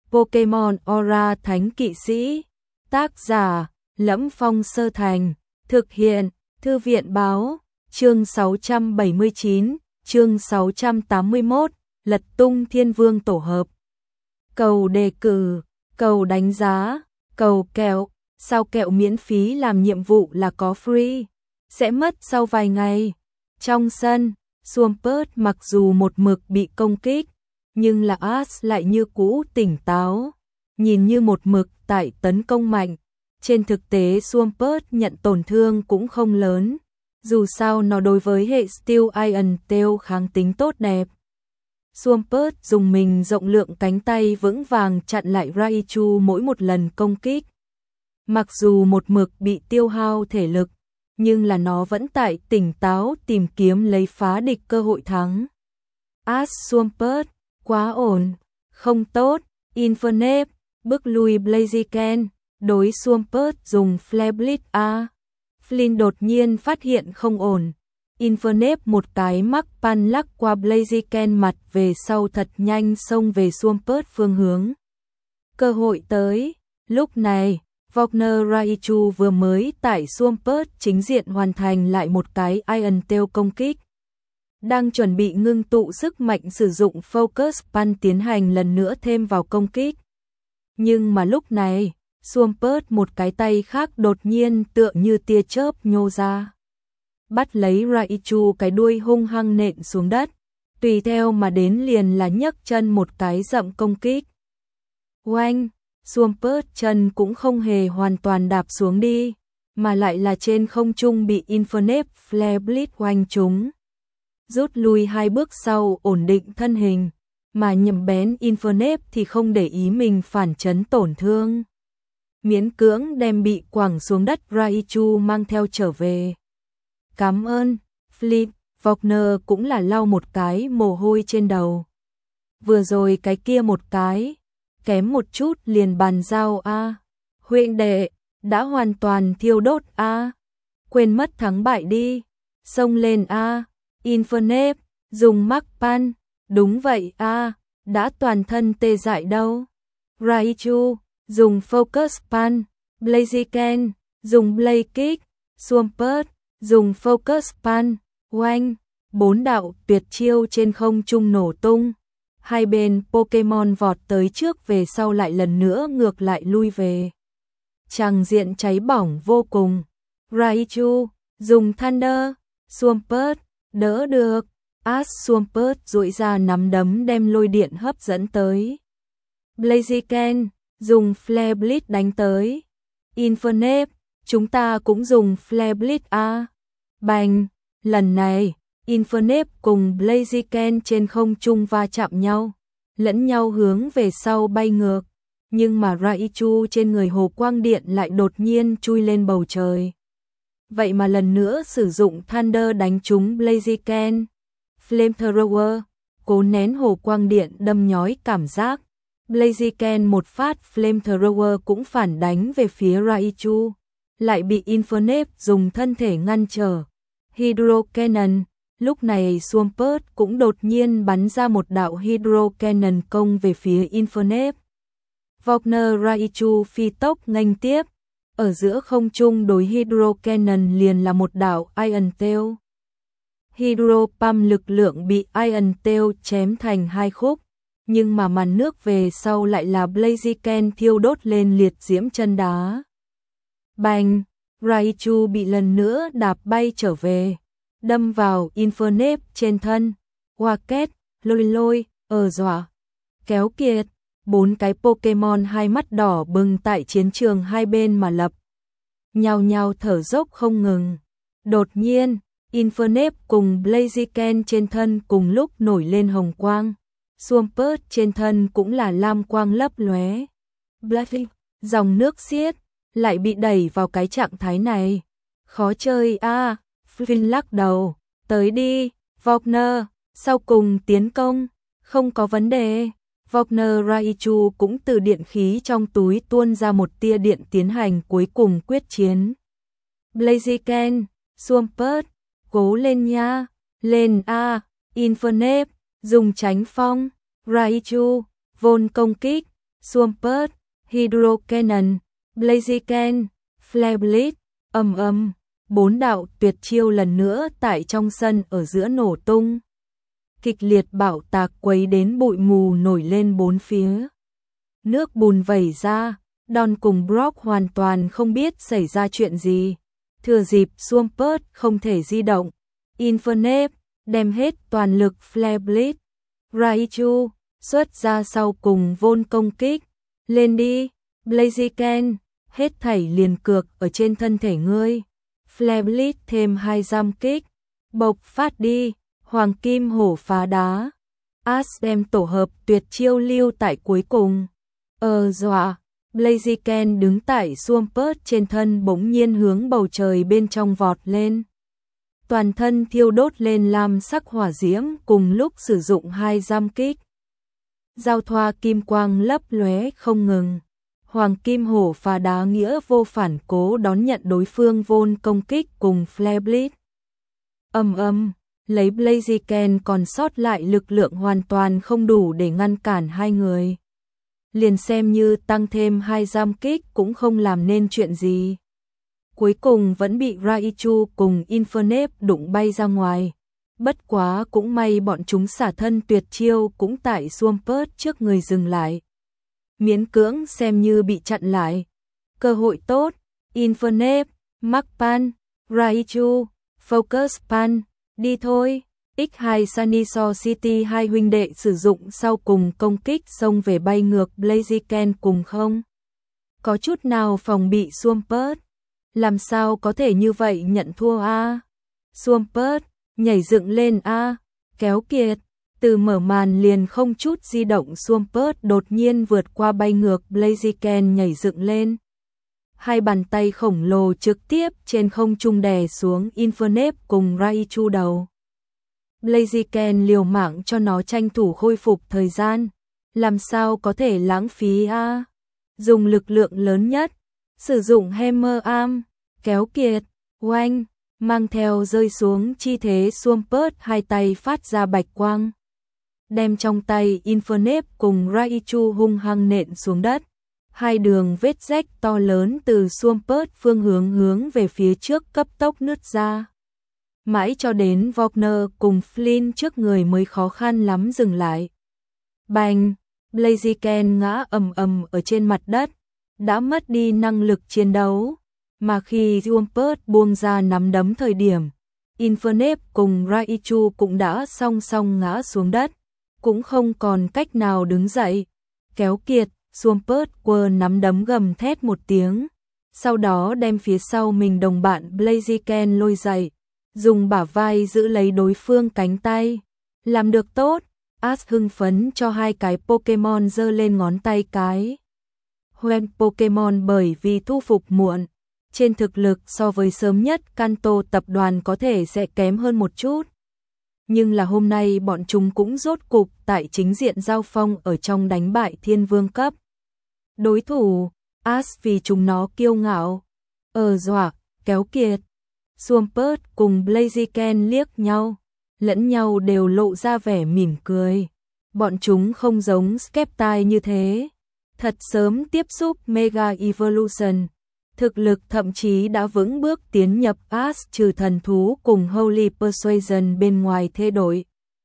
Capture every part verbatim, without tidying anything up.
Pokemon Aura Thánh Kỵ Sĩ. Tác giả: Lẫm Phong Sơ Thành. Thực hiện: Thư viện báo. Chương sáu trăm bảy mươi chín, chương sáu trăm tám mươi mốt, Lật tung Thiên Vương tổ hợp. Cầu đề cử, cầu đánh giá, cầu kẹo. Sao kẹo miễn phí làm nhiệm vụ là có free, sẽ mất sau vài ngày. Trong sân, Swampert mặc dù một mực bị công kích, nhưng là Ash lại như cũ tỉnh táo, nhìn như một mực tại tấn công mạnh. Trên thực tế Swampert nhận tổn thương cũng không lớn, dù sao nó đối với hệ Steel Iron Tail kháng tính tốt đẹp. Swampert dùng mình rộng lượng cánh tay vững vàng chặn lại Raichu mỗi một lần công kích. Mặc dù một mực bị tiêu hao thể lực, nhưng là nó vẫn tại tỉnh táo tìm kiếm lấy phá địch cơ hội thắng. Ash Swampert, quá ổn, không tốt, Infernape, bức lui Blaziken, đối Swampert dùng Flare Blitz A. Flynn đột nhiên phát hiện không ổn. Infernape một cái mắc pan lắc qua Blaziken mặt về sau thật nhanh xông về Swampert phương hướng. Cơ hội tới, lúc này, Wagner Raichu vừa mới tải Swampert chính diện hoàn thành lại một cái Iron Tail công kích. Đang chuẩn bị ngưng tụ sức mạnh sử dụng Focus Punch tiến hành lần nữa thêm vào công kích. Nhưng mà lúc này, Swampert một cái tay khác đột nhiên tựa như tia chớp nhô ra. Bắt lấy Raichu cái đuôi hung hăng nện xuống đất, tùy theo mà đến liền là nhấc chân một cái dậm công kích. Oanh! Swampert chân cũng không hề hoàn toàn đạp xuống đi, mà lại là trên không trung bị Infernape Flare Blitz oanh trúng. Rút lui hai bước sau ổn định thân hình, mà nhầm bén Infernape thì không để ý mình phản chấn tổn thương. Miễn cưỡng đem bị quẳng xuống đất Raichu mang theo trở về. Cảm ơn, Flip, Wagner cũng là lau một cái mồ hôi trên đầu. Vừa rồi cái kia một cái, kém một chút liền bàn giao a. À. Huynh đệ, đã hoàn toàn thiêu đốt a. À. Quên mất thắng bại đi, xông lên a. À. Infernape, dùng Mark Pan, đúng vậy a, à. Đã toàn thân tê dại đâu. Raichu, dùng Focus Punch, Blaziken, dùng Blaze Kick, Swampert, dùng Focus Punch, oanh, bốn đạo tuyệt chiêu trên không trung nổ tung. Hai bên Pokemon vọt tới trước về sau lại lần nữa ngược lại lui về. Tràng diện cháy bỏng vô cùng. Raichu, dùng Thunder, Swampert, đỡ được. Ash Swampert duỗi ra nắm đấm đem lôi điện hấp dẫn tới. Blaziken, dùng Flare Blitz đánh tới. Infernape, chúng ta cũng dùng Flare Blitz A. Bành, lần này, Infernape cùng Blaziken trên không trung va chạm nhau, lẫn nhau hướng về sau bay ngược, nhưng mà Raichu trên người hồ quang điện lại đột nhiên chui lên bầu trời. Vậy mà lần nữa sử dụng Thunder đánh trúng Blaziken. Flamethrower, cố nén hồ quang điện đâm nhói cảm giác. Blaziken một phát Flamethrower cũng phản đánh về phía Raichu, lại bị Infernape dùng thân thể ngăn trở. Hydro Cannon, lúc này Swampert cũng đột nhiên bắn ra một đạo Hydro Cannon công về phía Infernape. Wagner Raichu phi tốc nghênh tiếp, ở giữa không trung đối Hydro Cannon liền là một đạo Iron Tail. Hydro Pump lực lượng bị Iron Tail chém thành hai khúc, nhưng mà màn nước về sau lại là Blaziken thiêu đốt lên liệt diễm chân đá. Bành, Raichu bị lần nữa đạp bay trở về, đâm vào Infernape trên thân. Rocket, lôi lôi, ở dọa, kéo kiệt, bốn cái Pokemon hai mắt đỏ bừng tại chiến trường hai bên mà lập. Nhao nhao thở dốc không ngừng. Đột nhiên, Infernape cùng Blaziken trên thân cùng lúc nổi lên hồng quang. Swampert trên thân cũng là lam quang lấp lóe. Blaziken, dòng nước xiết, lại bị đẩy vào cái trạng thái này. Khó chơi a. À. Flynn lắc đầu, tới đi, Wagner, sau cùng tiến công, không có vấn đề. Wagner Raichu cũng từ điện khí trong túi tuôn ra một tia điện tiến hành cuối cùng quyết chiến. Blaziken, Swampert, cố lên nha, lên a. Infernape, dùng tránh phong. Raichu, vôn công kích, Swampert, Hydro Cannon, Blaziken, Flare Blitz, ầm ầm, bốn đạo tuyệt chiêu lần nữa tại trong sân ở giữa nổ tung. Kịch liệt bạo tạc quấy đến bụi mù nổi lên bốn phía. Nước bùn vẩy ra, Don cùng Brock hoàn toàn không biết xảy ra chuyện gì. Thừa dịp Swampert không thể di động, Infernape đem hết toàn lực Flare Blitz. Raichu xuất ra sau cùng vôn công kích. Lên đi, Blaziken, hết thảy liền cược ở trên thân thể ngươi. Flare Blitz thêm hai giam kích. Bộc phát đi, Hoàng Kim Hổ phá đá. Ash đem tổ hợp tuyệt chiêu lưu tại cuối cùng. Ờ dọa, Blaziken đứng tại Swampert trên thân bỗng nhiên hướng bầu trời bên trong vọt lên. Toàn thân thiêu đốt lên lam sắc hỏa diễm cùng lúc sử dụng hai giam kích. Giao thoa kim quang lấp lóe không ngừng. Hoàng Kim Hổ phá đá nghĩa vô phản cố đón nhận đối phương vôn công kích cùng Flare Blitz. Ầm ầm, lấy Blaziken còn sót lại lực lượng hoàn toàn không đủ để ngăn cản hai người. Liền xem như tăng thêm hai giam kích cũng không làm nên chuyện gì. Cuối cùng vẫn bị Raichu cùng Infernape đụng bay ra ngoài. Bất quá cũng may bọn chúng xả thân tuyệt chiêu cũng tại Swampert trước người dừng lại. Miễn cưỡng xem như bị chặn lại. Cơ hội tốt, Infernape, Mark Pan, Raichu, Focus Pan, đi thôi. ích hai Sunnyshore City hai huynh đệ sử dụng sau cùng công kích xông về bay ngược Blaziken cùng không. Có chút nào phòng bị Swampert. Làm sao có thể như vậy nhận thua a? Swampert nhảy dựng lên a, kéo kiệt, từ mở màn liền không chút di động Swampert đột nhiên vượt qua bay ngược Blaziken nhảy dựng lên. Hai bàn tay khổng lồ trực tiếp trên không trung đè xuống Infernape cùng Raichu đầu. Blaziken liều mạng cho nó tranh thủ khôi phục thời gian, làm sao có thể lãng phí a? Dùng lực lượng lớn nhất, sử dụng Hammer Arm, kéo kiệt, oanh, mang theo rơi xuống chi thế Swampert hai tay phát ra bạch quang. Đem trong tay Infernape cùng Raichu hung hăng nện xuống đất. Hai đường vết rách to lớn từ Swampert phương hướng hướng về phía trước cấp tốc nứt ra. Mãi cho đến Wagner cùng Flynn trước người mới khó khăn lắm dừng lại. Bành, Blaziken ngã ầm ầm ở trên mặt đất, đã mất đi năng lực chiến đấu. Mà khi Swampert buông ra nắm đấm thời điểm, Infernape cùng Raichu cũng đã song song ngã xuống đất, cũng không còn cách nào đứng dậy. Kéo kiệt, Swampert quơ nắm đấm gầm thét một tiếng, sau đó đem phía sau mình đồng bạn Blaziken lôi dậy, dùng bả vai giữ lấy đối phương cánh tay. Làm được tốt, Ash hưng phấn cho hai cái Pokemon giơ lên ngón tay cái. Hoenn Pokemon bởi vì thu phục muộn, trên thực lực so với sớm nhất Kanto tập đoàn có thể sẽ kém hơn một chút. Nhưng là hôm nay bọn chúng cũng rốt cục tại chính diện giao phong ở trong đánh bại thiên vương cấp. Đối thủ, Ash vì chúng nó kiêu ngạo. Ờ dọa, kéo kiệt. Swampert cùng Blaziken liếc nhau, lẫn nhau đều lộ ra vẻ mỉm cười. Bọn chúng không giống Sceptile như thế. Thật sớm tiếp xúc Mega Evolution. Thực lực thậm chí đã vững bước tiến nhập Ash trừ thần thú cùng Holy Persuasion bên ngoài thay đổi.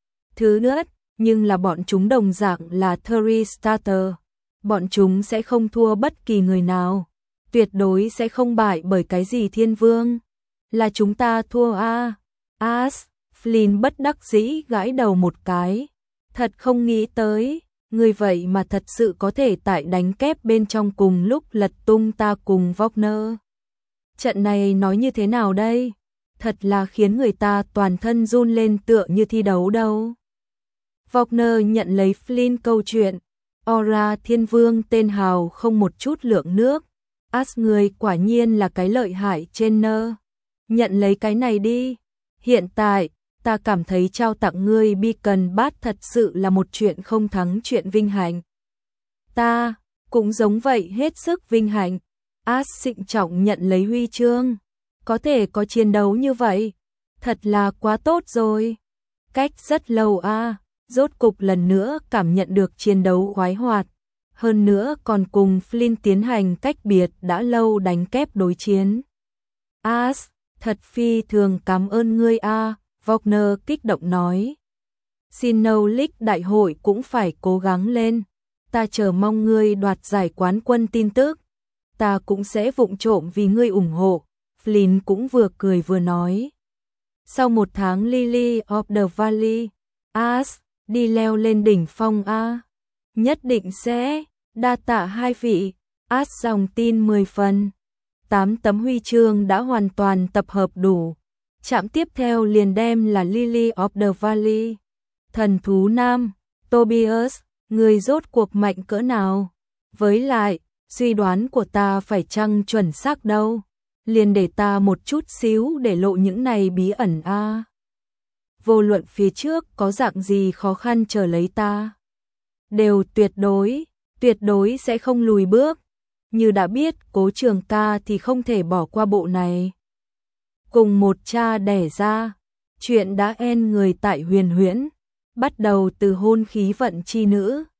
Thứ nữa, nhưng là bọn chúng đồng dạng là Three Starter. Bọn chúng sẽ không thua bất kỳ người nào. Tuyệt đối sẽ không bại bởi cái gì thiên vương. Là chúng ta thua a. À. Ash, Flynn bất đắc dĩ gãi đầu một cái. Thật không nghĩ tới, người vậy mà thật sự có thể tại đánh kép bên trong cùng lúc lật tung ta cùng Wagner. Trận này nói như thế nào đây? Thật là khiến người ta toàn thân run lên tựa như thi đấu đâu. Wagner nhận lấy Flynn câu chuyện. Aura thiên vương tên hào không một chút lượng nước. Ash người quả nhiên là cái lợi hại trên nơ. Nhận lấy cái này đi. Hiện tại, ta cảm thấy trao tặng ngươi Beacon Bat thật sự là một chuyện không thắng chuyện vinh hạnh. Ta, cũng giống vậy hết sức vinh hạnh. Ash trịnh trọng nhận lấy huy chương. Có thể có chiến đấu như vậy. Thật là quá tốt rồi. Cách rất lâu a, à, rốt cục lần nữa cảm nhận được chiến đấu khoái hoạt. hơn nữa còn cùng Flynn tiến hành cách biệt đã lâu đánh kép đối chiến. As, thật phi thường cảm ơn ngươi a, Wagner kích động nói. Sinnoh League đại hội cũng phải cố gắng lên, ta chờ mong ngươi đoạt giải quán quân tin tức, ta cũng sẽ vụng trộm vì ngươi ủng hộ, Flynn cũng vừa cười vừa nói. Sau một tháng Lily of the Valley, As, đi leo lên đỉnh phong a. Nhất định sẽ, đa tạ hai vị, As dòng tin mười phần. Tám tấm huy chương đã hoàn toàn tập hợp đủ. Trạm tiếp theo liền đem là Lily of the Valley. Thần thú nam, Tobias, người rốt cuộc mạnh cỡ nào? Với lại, suy đoán của ta phải chăng chuẩn xác đâu? Liền để ta một chút xíu để lộ những này bí ẩn a. À. Vô luận phía trước có dạng gì khó khăn chờ lấy ta, đều tuyệt đối, tuyệt đối sẽ không lùi bước. Như đã biết Cố Trường ca thì không thể bỏ qua bộ này. Cùng một cha đẻ ra, chuyện đã en người tại Huyền Huyễn, bắt đầu từ hôn khí vận chi nữ,